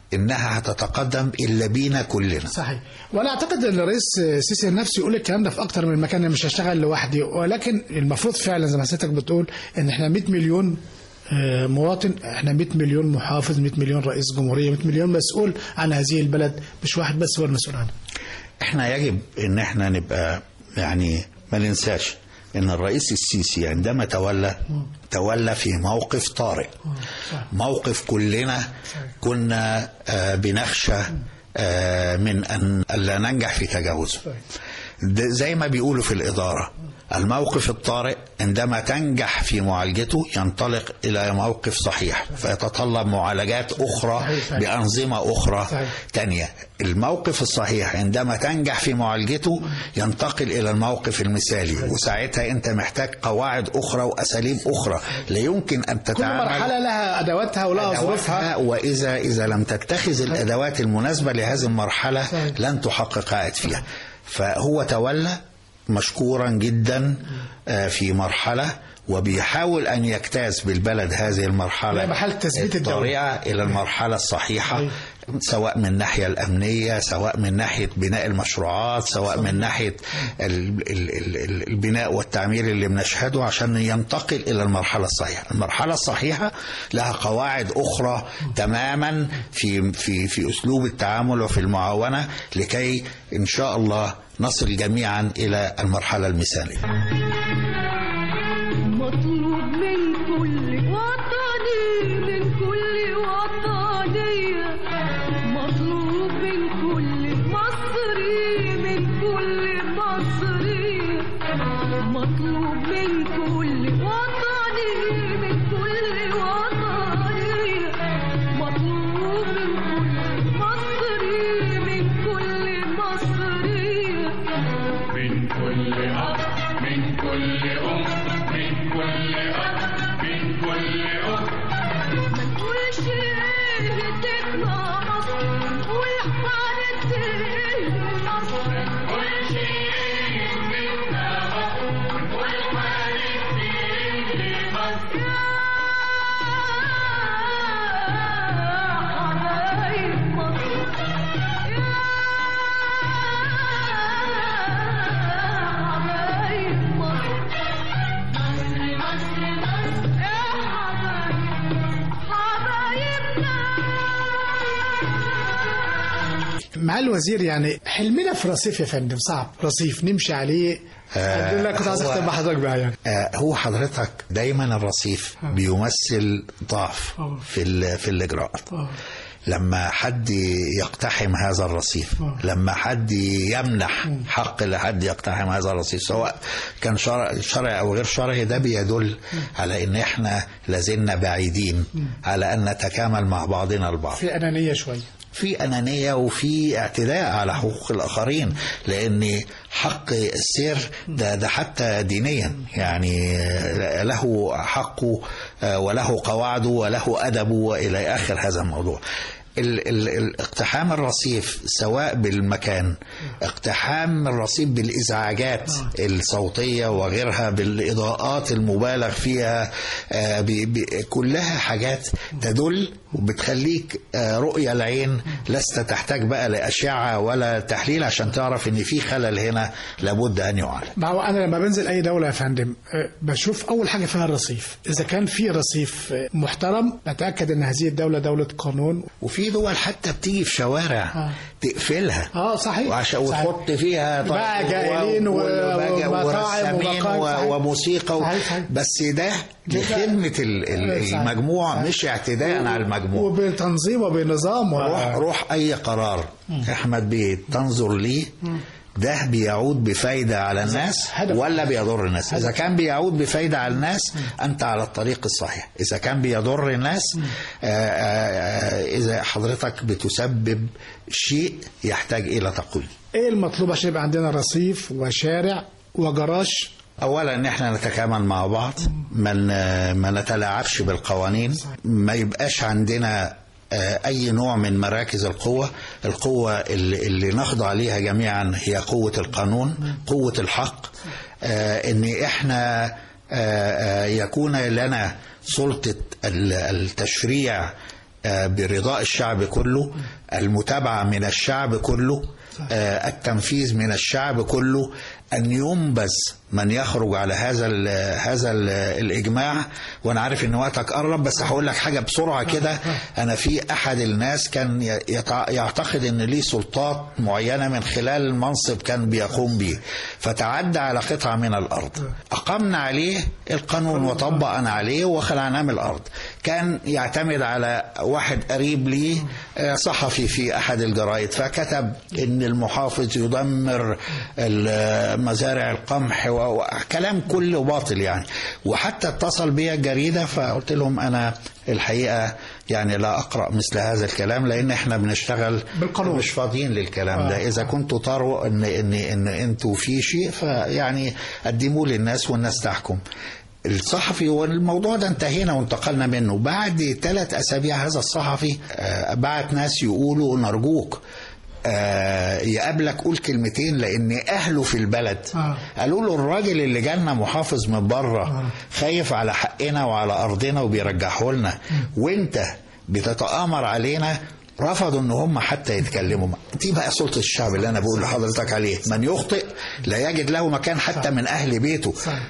إنها هتتقدم إلا بينا كلنا. صحيح. وانا اعتقد ان الرئيس السيسي نفسه يقول الكلام ده في اكتر من مكان، مش هشتغل لوحدي، ولكن المفروض فعلا زي ما حضرتك بتقول ان احنا 100 مليون مواطن، احنا 100 مليون محافظ، 100 مليون رئيس جمهورية، 100 مليون مسؤول عن هذه البلد، مش واحد بس هو المسؤول عنها. احنا يجب ان احنا نبقى يعني ما ننساش ان الرئيس السيسي عندما تولى في موقف طارئ، موقف كلنا كنا بنخشى من ان لا ننجح في تجاوزه. زي ما بيقولوا في الإدارة، الموقف الطارئ عندما تنجح في معالجته ينطلق إلى موقف صحيح، فيتطلب معالجات أخرى بأنظمة أخرى تانية. الموقف الصحيح عندما تنجح في معالجته ينتقل إلى الموقف المثالي، وساعتها أنت محتاج قواعد أخرى وأساليب أخرى. لا يمكن أن تتعامل، كل مرحلة لها أدواتها ولها ظروفها، وإذا لم تتخذ الأدوات المناسبة لهذه المرحلة لن تحقق عائد فيها. فهو تولى مشكورا جدا في مرحلة، وبيحاول أن يجتاز بالبلد هذه المرحلة الطريقة إلى المرحلة الصحيحة، سواء من الناحية الأمنية، سواء من ناحية بناء المشروعات، سواء من ناحية البناء والتعمير اللي بنشهده، عشان ينتقل إلى المرحلة الصحيحة. المرحلة الصحيحة لها قواعد أخرى تماما في أسلوب التعامل وفي المعاونة، لكي إن شاء الله نصل جميعا إلى المرحلة المثالية. مطلوب من كل وطني، من كل وطنية، مطلوب من كل مصري، من كل مصري، مطلوب من كل وطني، من كل وطنية، مطلوب من كل مصري، من كل مصري، من كل أب، من كل أم، من كل أب، من كل أم. ما نقولش هدتنا مصر، نقول حارتنا مصر، ما نقولش هدتنا مصر، نقول حارتنا مصر. يا حبايب مصر، يا حبايب مصر، مصر مصر مصر، يا حبايبنا. مع الوزير يعني حلمنا في رصيف يا فندم صعب، رصيف نمشي عليه. كنت عايز اختم مع حضرتك بقى يعني. هو حضرتك دايما الرصيف بيمثل ضعف في الإجراءات. لما حد يقتحم هذا الرصيف، لما حد يمنح حق لحد يقتحم هذا الرصيف، سواء كان شرعي أو غير شرعي، ده بيدل على إن إحنا لازلنا بعيدين على أن نتكامل مع بعضنا البعض. في أنانية شوية، في أنانية وفي اعتداء على حقوق الآخرين، لأن حق السير ده حتى دينيا يعني له حقه وله قواعده وله أدبه وإلى آخر هذا الموضوع. اقتحام الرصيف سواء بالمكان، اقتحام الرصيف بالإزعاجات الصوتية وغيرها، بالإضاءات المبالغ فيها، كلها حاجات تدل وبتخليك رؤية العين، لست تحتاج بقى لأشعة ولا تحليل عشان تعرف ان في خلل هنا لابد ان يعالج. انا لما بنزل اي دولة يا فندم بشوف اول حاجة فيها الرصيف، اذا كان في رصيف محترم بتأكد ان هذه الدولة دولة قانون. وفي دول حتى بتيجي في شوارع تقفلها صحيح، وتحط فيها بقى جائلين ورسامين وموسيقى صحيح. بس ده لخدمة المجموع مش اعتداء على المجموع، وبتنظيم وبنظام. روح أي قرار أحمد بيه تنظر ليه، ده بيعود بفايدة على الناس ولا بيضر الناس؟ إذا كان بيعود بفايدة على الناس أنت على الطريق الصحيح. إذا كان بيضر الناس، إذا حضرتك بتسبب شيء يحتاج إلى تقويم. إيه المطلوب عشان يبقى عندنا رصيف وشارع وجراج؟ أولا إن احنا نتكامل مع بعض، ما نتلاعبش بالقوانين، ما يبقاش عندنا أي نوع من مراكز القوة اللي نخضع ليها جميعا هي قوة القانون، قوة الحق، إن إحنا يكون لنا سلطة التشريع برضاء الشعب كله، المتابعة من الشعب كله، التنفيذ من الشعب كله، أن ينبذ من يخرج على هذا الإجماع. وأنا عارف إن وقتك قرب، بس هقول لك حاجة بسرعة كده. أنا في أحد الناس كان يعتقد إن ليه سلطات معينة من خلال المنصب كان بيقوم به، فتعدى على قطعة من الأرض، أقمنا عليه القانون وطبقنا عليه وخلعناه من الأرض. كان يعتمد على واحد قريب ليه صحفي في أحد الجرائد، فكتب إن المحافظ يدمر مزارع القمح وكلام كله باطل يعني. وحتى اتصل بي الجريدة، فقلت لهم أنا الحقيقة يعني لا أقرأ مثل هذا الكلام، لأن احنا بنشتغل بالقانون، مش فاضيين للكلام ده. إذا كنتوا تروا إن أنتوا في شيء، فيعني قدموا للناس والناس تحكم. الصحفي والموضوع ده انتهينا وانتقلنا منه. بعد 3 أسابيع هذا الصحفي بعت ناس يقولوا نرجوك يقابلك قول كلمتين، لان اهله في البلد قالوا له الراجل اللي جالنا محافظ من بره خايف على حقنا وعلى ارضنا وبيرجعه لنا، وانت بتتآمر علينا. رفضوا ان هم حتى يتكلموا. دي بقى سلطة الشعب اللي انا بقول لحضرتك عليه. من يخطئ لا يجد له مكان حتى من اهل بيته،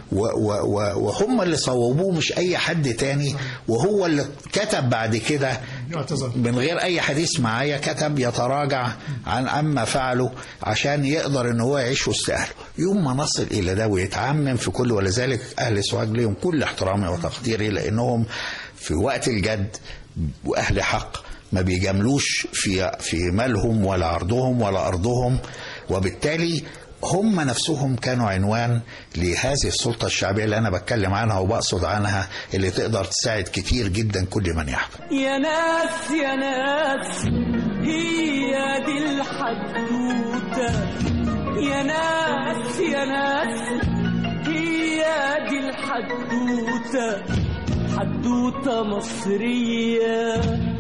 وهم اللي صوبوه مش اي حد تاني. وهو اللي كتب بعد كده من غير اي حديث معايا، كتب يتراجع عن اما فعله عشان يقدر ان هو يعيش وسط اهله. يوم ما نصل الى ده ويتعمم في كل، ولذلك اهل سوهاج لهم كل احترامي وتقديري، لانهم في وقت الجد واهل حق ما بيجاملوش في مالهم ولا عرضهم ولا أرضهم. وبالتالي هم نفسهم كانوا عنوان لهذه السلطة الشعبية اللي أنا بتكلم عنها وبقصد عنها، اللي تقدر تساعد كتير جدا كل من يحكم. يا ناس يا ناس هي دي الحدوتة، يا ناس يا ناس هي دي الحدوتة، حدوتة مصرية،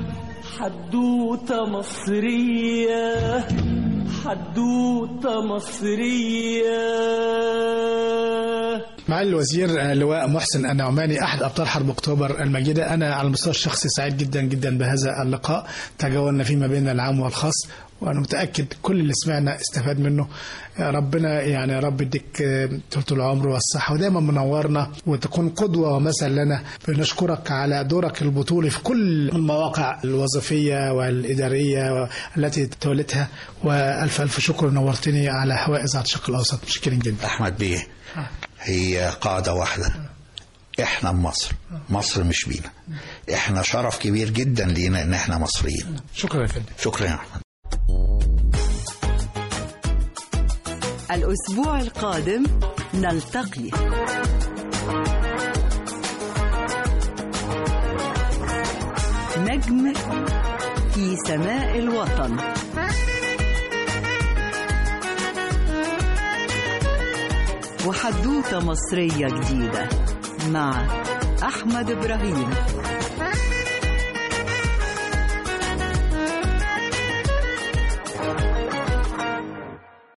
حدوتة مصرية، حدوتة مصرية. معالي الوزير اللواء محسن النعماني، أحد أبطال حرب أكتوبر المجيدة، أنا على المستوى الشخصي سعيد جدا جدا بهذا اللقاء. تجاوزنا فيما بين العام والخاص، وأنا متأكد كل اللي سمعنا استفاد منه. ربنا يعني يا رب يديك طول العمر والصحة، ودايما منورنا وتكون قدوة ومثل لنا. بنشكرك على دورك البطولي في كل المواقع الوظيفية والإدارية التي تولتها، وألف ألف شكر. نورتني على هواء إذاعة الشرق الأوسط. مشكورين جدا. أحمد بيه، هي قاعدة واحدة، احنا مصر، مصر مش بينا. احنا شرف كبير جدا لينا ان احنا مصريين. شكرا يا فندم. شكرا يا أحمد. الأسبوع القادم نلتقي. نجم في سماء الوطن. وحدوتة مصرية جديدة مع أحمد إبراهيم.